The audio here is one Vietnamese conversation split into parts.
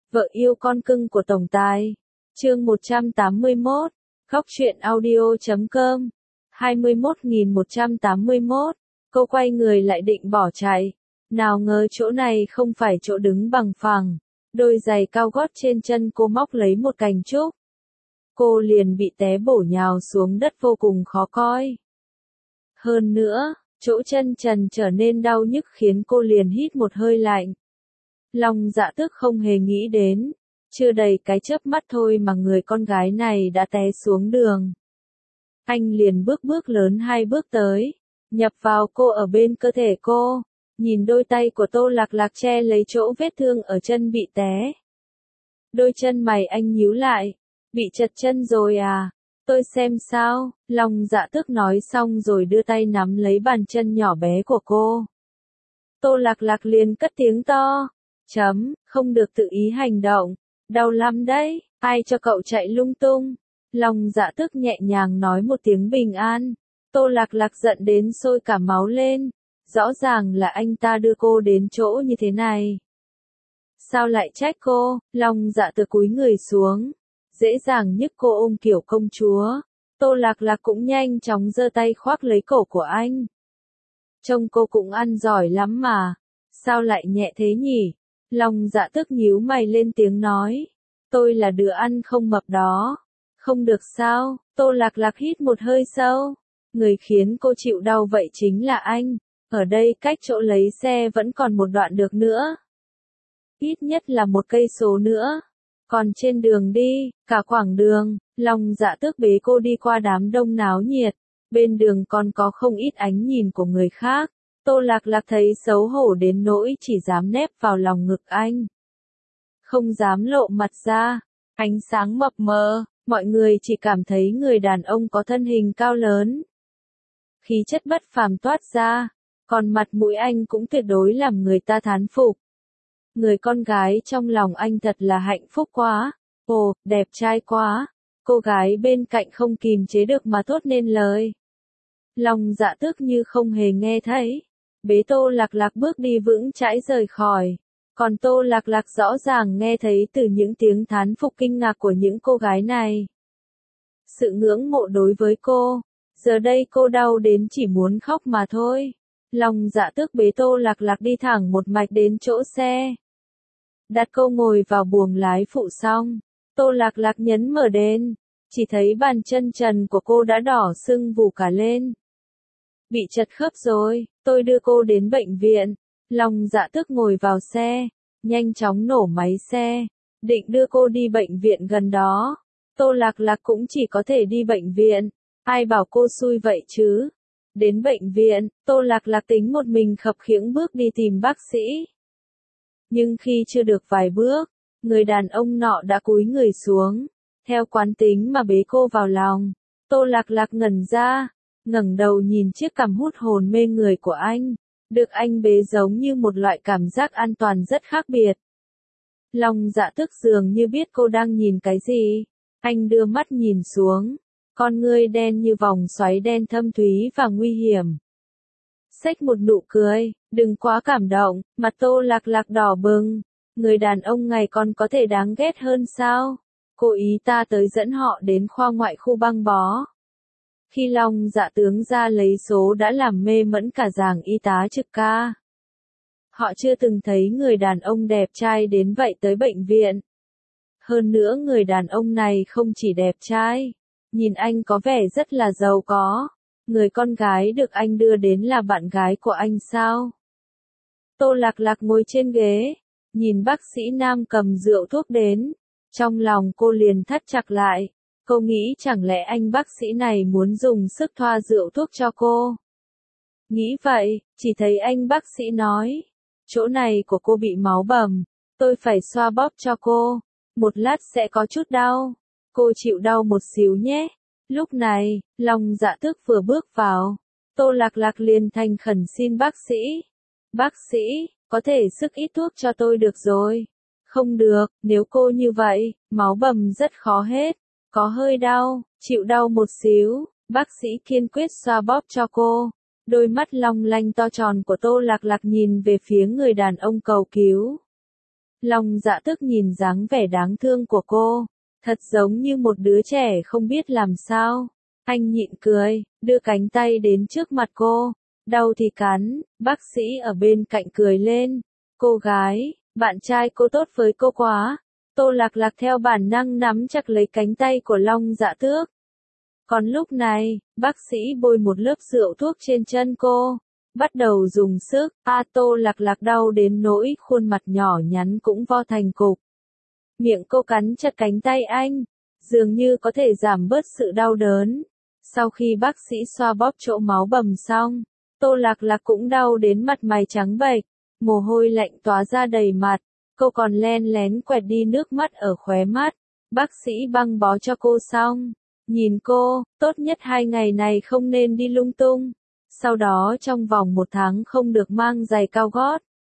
Vợ yêu con cưng của tổng tài. Chương 181. Góc truyện audio.com. 21.181. Cô quay người lại định bỏ chạy. Nào ngờ chỗ này không phải chỗ đứng bằng phẳng. Đôi giày cao gót trên chân cô móc lấy một cành trúc. Cô liền bị té bổ nhào xuống đất vô cùng khó coi. Hơn nữa, chỗ chân trần trở nên đau nhức khiến cô liền hít một hơi lạnh. Long Dạ Tước không hề nghĩ đến, chưa đầy cái chớp mắt thôi mà người con gái này đã té xuống đường. Anh liền bước lớn 2 bước tới, nhập vào cô ở bên cơ thể cô, nhìn đôi tay của Tô Lạc Lạc che lấy chỗ vết thương ở chân bị té. Đôi chân mày anh nhíu lại, bị chật chân rồi à? Tôi xem sao? Long Dạ Tước nói xong rồi đưa tay nắm lấy bàn chân nhỏ bé của cô. Tô Lạc Lạc liền cất tiếng to. Không được tự ý hành động. Đau lắm đấy, ai cho cậu chạy lung tung? Long Dạ Tước nhẹ nhàng nói một tiếng bình an. Tô Lạc Lạc giận đến sôi cả máu lên. Rõ ràng là anh ta đưa cô đến chỗ như thế này. Sao lại trách cô? Long Dạ Tước cúi người xuống. Dễ dàng nhấc cô ôm kiểu công chúa. Tô Lạc Lạc cũng nhanh chóng giơ tay khoác lấy cổ của anh. Trông cô cũng ăn giỏi lắm mà. Sao lại nhẹ thế nhỉ? Long Dạ Tước nhíu mày lên tiếng nói. Tôi là đứa ăn không mập đó. Không được sao? Tô Lạc Lạc hít một hơi sâu. Người khiến cô chịu đau vậy chính là anh. Ở đây cách chỗ lấy xe vẫn còn một đoạn được nữa. Ít nhất là 1 cây số nữa. Còn trên đường đi, cả quãng đường, Long Dạ Tước bế cô đi qua đám đông náo nhiệt. Bên đường còn có không ít ánh nhìn của người khác. Tô Lạc Lạc thấy xấu hổ đến nỗi chỉ dám nép vào lòng ngực anh. Không dám lộ mặt ra. Ánh sáng mập mờ, mọi người chỉ cảm thấy người đàn ông có thân hình cao lớn. Khí chất bất phàm toát ra, còn mặt mũi anh cũng tuyệt đối làm người ta thán phục. Người con gái trong lòng anh thật là hạnh phúc quá. Ồ, đẹp trai quá. Cô gái bên cạnh không kìm chế được mà thốt nên lời. Long Dạ Tước như không hề nghe thấy. Bế Tô Lạc Lạc bước đi vững chãi rời khỏi. Còn Tô Lạc Lạc rõ ràng nghe thấy từ những tiếng thán phục kinh ngạc của những cô gái này. Sự ngưỡng mộ đối với cô. Giờ đây cô đau đến chỉ muốn khóc mà thôi. Long Dạ Tước bế Tô Lạc Lạc đi thẳng một mạch đến chỗ xe. Đặt cô ngồi vào buồng lái phụ xong. Tô Lạc Lạc nhấn mở đèn. Chỉ thấy bàn chân trần của cô đã đỏ sưng vù cả lên. Bị chật khớp rồi, tôi đưa cô đến bệnh viện. Long Dạ Tước ngồi vào xe, nhanh chóng nổ máy xe, định đưa cô đi bệnh viện gần đó. Tô Lạc Lạc cũng chỉ có thể đi bệnh viện, ai bảo cô xui vậy chứ. Đến bệnh viện, Tô Lạc Lạc tính một mình khập khiễng bước đi tìm bác sĩ. Nhưng khi chưa được vài bước, người đàn ông nọ đã cúi người xuống, theo quán tính mà bế cô vào lòng. Tô Lạc Lạc ngẩn ra, ngẩng đầu nhìn chiếc cằm hút hồn mê người của anh, được anh bế giống như một loại cảm giác an toàn rất khác biệt. Long Dạ Tước dường như biết cô đang nhìn cái gì, anh đưa mắt nhìn xuống, con ngươi đen như vòng xoáy đen thâm thúy và nguy hiểm. Xách một nụ cười, đừng quá cảm động, mặt Tô Lạc Lạc đỏ bừng, người đàn ông này còn có thể đáng ghét hơn sao? Cô ý ta tới dẫn họ đến khoa ngoại khu băng bó. Khi Long Dạ tướng ra lấy số đã làm mê mẫn cả dàng y tá trực ca. Họ chưa từng thấy người đàn ông đẹp trai đến vậy tới bệnh viện. Hơn nữa người đàn ông này không chỉ đẹp trai, nhìn anh có vẻ rất là giàu có. Người con gái được anh đưa đến là bạn gái của anh sao? Tô Lạc Lạc ngồi trên ghế, nhìn bác sĩ nam cầm rượu thuốc đến. Trong lòng cô liền thắt chặt lại. Cô nghĩ chẳng lẽ anh bác sĩ này muốn dùng sức thoa rượu thuốc cho cô. Nghĩ vậy, chỉ thấy anh bác sĩ nói. Chỗ này của cô bị máu bầm, tôi phải xoa bóp cho cô. Một lát sẽ có chút đau. Cô chịu đau một xíu nhé. Lúc này, Long Dạ Tước vừa bước vào. Tô Lạc Lạc liền thành khẩn xin bác sĩ. Bác sĩ, có thể sức ít thuốc cho tôi được rồi. Không được, nếu cô như vậy, máu bầm rất khó hết. Có hơi đau, chịu đau một xíu, bác sĩ kiên quyết xoa bóp cho cô. Đôi mắt long lanh to tròn của Tô Lạc Lạc nhìn về phía người đàn ông cầu cứu. Long Dạ Tước nhìn dáng vẻ đáng thương của cô, thật giống như một đứa trẻ không biết làm sao. Anh nhịn cười, đưa cánh tay đến trước mặt cô, đau thì cắn, bác sĩ ở bên cạnh cười lên. Cô gái, bạn trai cô tốt với cô quá. Tô Lạc Lạc theo bản năng nắm chặt lấy cánh tay của Long Dạ Tước. Còn lúc này, bác sĩ bôi một lớp rượu thuốc trên chân cô, bắt đầu dùng sức, Tô Lạc Lạc đau đến nỗi khuôn mặt nhỏ nhắn cũng vo thành cục. Miệng cô cắn chặt cánh tay anh, dường như có thể giảm bớt sự đau đớn. Sau khi bác sĩ xoa bóp chỗ máu bầm xong, Tô Lạc Lạc cũng đau đến mặt mày trắng bệch, mồ hôi lạnh tóa ra đầy mặt, cô còn len lén quẹt đi nước mắt ở khóe mắt. Bác sĩ băng bó cho cô xong, nhìn cô, tốt nhất 2 ngày này không nên đi lung tung. Sau đó trong vòng 1 tháng không được mang giày cao gót.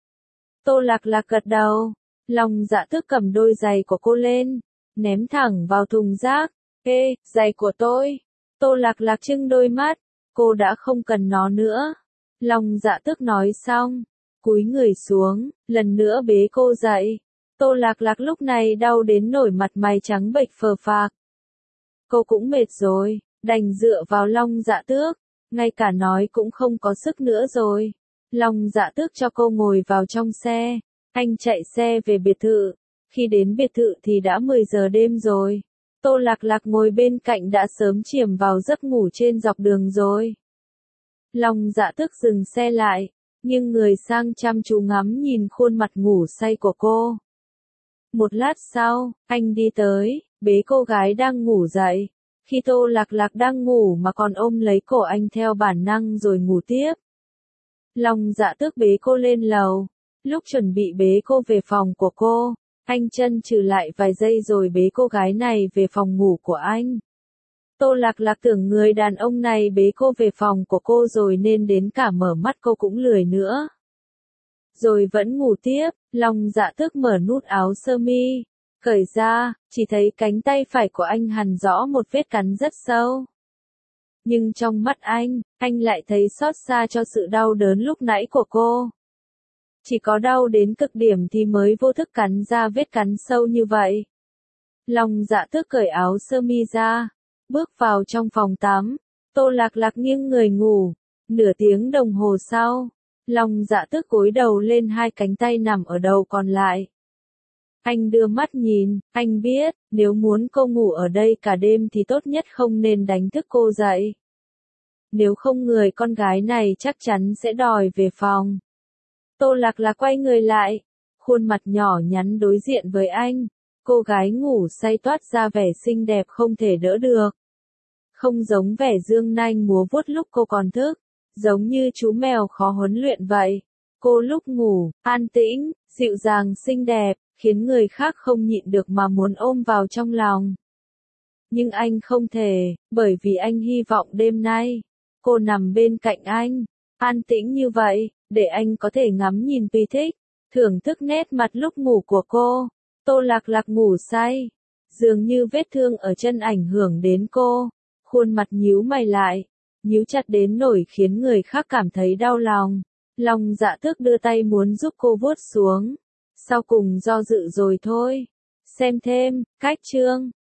Tô Lạc Lạc gật đầu, Long Dạ Tước cầm đôi giày của cô lên, ném thẳng vào thùng rác. Ê, giày của tôi. Tô Lạc Lạc trưng đôi mắt, cô đã không cần nó nữa. Long Dạ Tước nói xong, cúi người xuống, lần nữa bế cô dậy. Tô Lạc Lạc lúc này đau đến nổi mặt mày trắng bệch phờ phạc. Cô cũng mệt rồi, đành dựa vào Long Dạ Tước, ngay cả nói cũng không có sức nữa rồi. Long Dạ Tước cho cô ngồi vào trong xe, anh chạy xe về biệt thự. Khi đến biệt thự thì đã 10 giờ đêm rồi. Tô Lạc Lạc ngồi bên cạnh đã sớm chìm vào giấc ngủ trên dọc đường rồi. Long Dạ Tước dừng xe lại, nhưng người sang chăm chú ngắm nhìn khuôn mặt ngủ say của cô. Một lát sau, anh đi tới, bế cô gái đang ngủ dậy. Khi Tô Lạc Lạc đang ngủ mà còn ôm lấy cổ anh theo bản năng rồi ngủ tiếp. Long Dạ Tước bế cô lên lầu. Lúc chuẩn bị bế cô về phòng của cô, anh chân chừ lại vài giây rồi bế cô gái này về phòng ngủ của anh. Tô Lạc Lạc tưởng người đàn ông này bế cô về phòng của cô rồi nên đến cả mở mắt cô cũng lười nữa. Rồi vẫn ngủ tiếp, Long Dạ Tước mở nút áo sơ mi, cởi ra, chỉ thấy cánh tay phải của anh hằn rõ một vết cắn rất sâu. Nhưng trong mắt anh lại thấy xót xa cho sự đau đớn lúc nãy của cô. Chỉ có đau đến cực điểm thì mới vô thức cắn ra vết cắn sâu như vậy. Long Dạ Tước cởi áo sơ mi ra, bước vào trong phòng tắm. Tô Lạc Lạc nghiêng người ngủ. Nửa tiếng đồng hồ sau, Long Dạ Tước gối đầu lên, hai cánh tay nằm ở đầu còn lại. Anh đưa mắt nhìn, anh biết, nếu muốn cô ngủ ở đây cả đêm thì tốt nhất không nên đánh thức cô dậy. Nếu không người con gái này chắc chắn sẽ đòi về phòng. Tô Lạc Lạc quay người lại, khuôn mặt nhỏ nhắn đối diện với anh. Cô gái ngủ say toát ra vẻ xinh đẹp không thể đỡ được. Không giống vẻ dương nanh múa vuốt lúc cô còn thức, giống như chú mèo khó huấn luyện vậy. Cô lúc ngủ, an tĩnh, dịu dàng xinh đẹp, khiến người khác không nhịn được mà muốn ôm vào trong lòng. Nhưng anh không thể, bởi vì anh hy vọng đêm nay, cô nằm bên cạnh anh, an tĩnh như vậy, để anh có thể ngắm nhìn tùy thích, thưởng thức nét mặt lúc ngủ của cô. Tô Lạc Lạc ngủ say, dường như vết thương ở chân ảnh hưởng đến cô, khuôn mặt nhíu mày lại, nhíu chặt đến nỗi khiến người khác cảm thấy đau lòng. Long Dạ Tước đưa tay muốn giúp cô vuốt xuống, sau cùng do dự rồi thôi. Xem thêm, cách chương